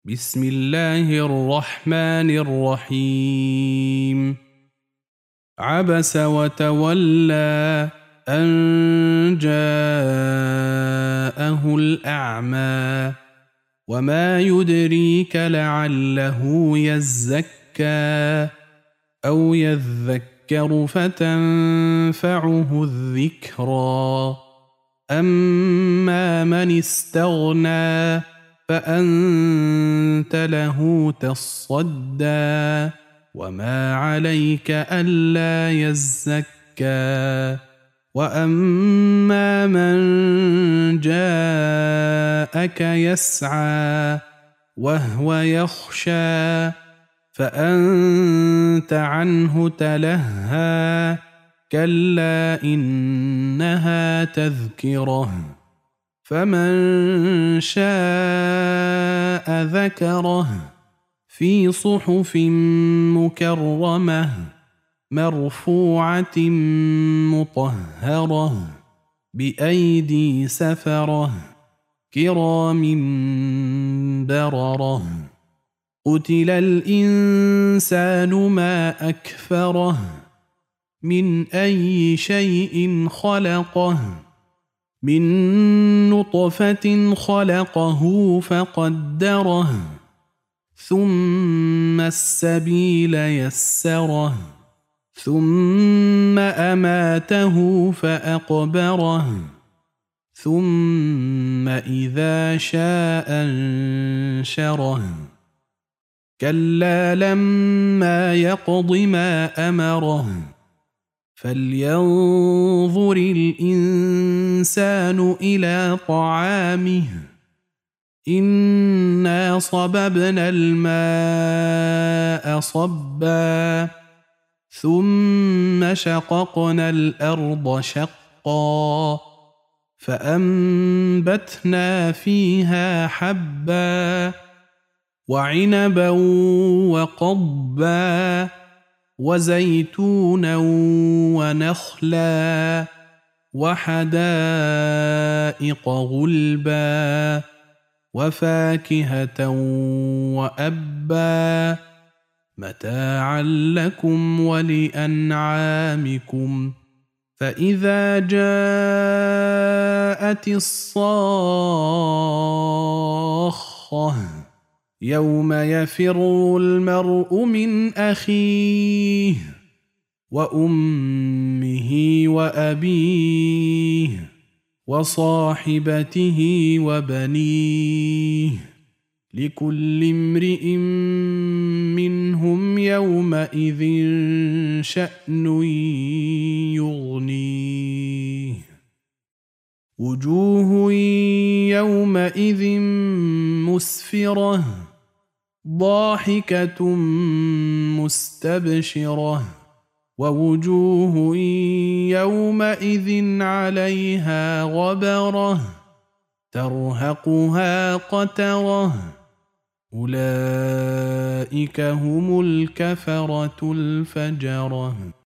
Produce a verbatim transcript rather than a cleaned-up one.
بسم الله الرحمن الرحيم. عبس وتولى أن جاءه الأعمى وما يدريك لعله يزكى أو يذكر فتنفعه الذكرى. أما من استغنى فأنت له تصدى وما عليك ألا يزكى. وأما من جاءك يسعى وهو يخشى فأنت عنه تلهى كلا إنها تذكرة فمن شاء ذكره في صحف مكرمة مرفوعة مطهرة بأيدي سفرة كرام بررة. قتل الإنسان ما أكفره من أي شيء خلقه من نطفة خلقه فقدره ثم السبيل يسره ثم أماته فأقبره ثم إذا شاء انشره كلا لما يقض ما أمره فلينظر الإنسان إلى طعامه إنا صببنا الماء صبا ثم شققنا الأرض شقا فأنبتنا فيها حبا وعنبا وقضبا وزيتونا ونخلا وحدائق غلبا وفاكهة وأبا متاعا لكم ولأنعامكم. فإذا جاءت الصاخة يوم يفر المرء من أخيه وأمه وأبيه وصاحبته وبنيه لكل امرئ منهم يومئذ شأن يغنيه. وجوه يومئذ مسفرة ضاحكة مستبشرة ووجوه يومئذ عليها غبرة ترهقها قترة أولئك هم الكفرة الفجرة.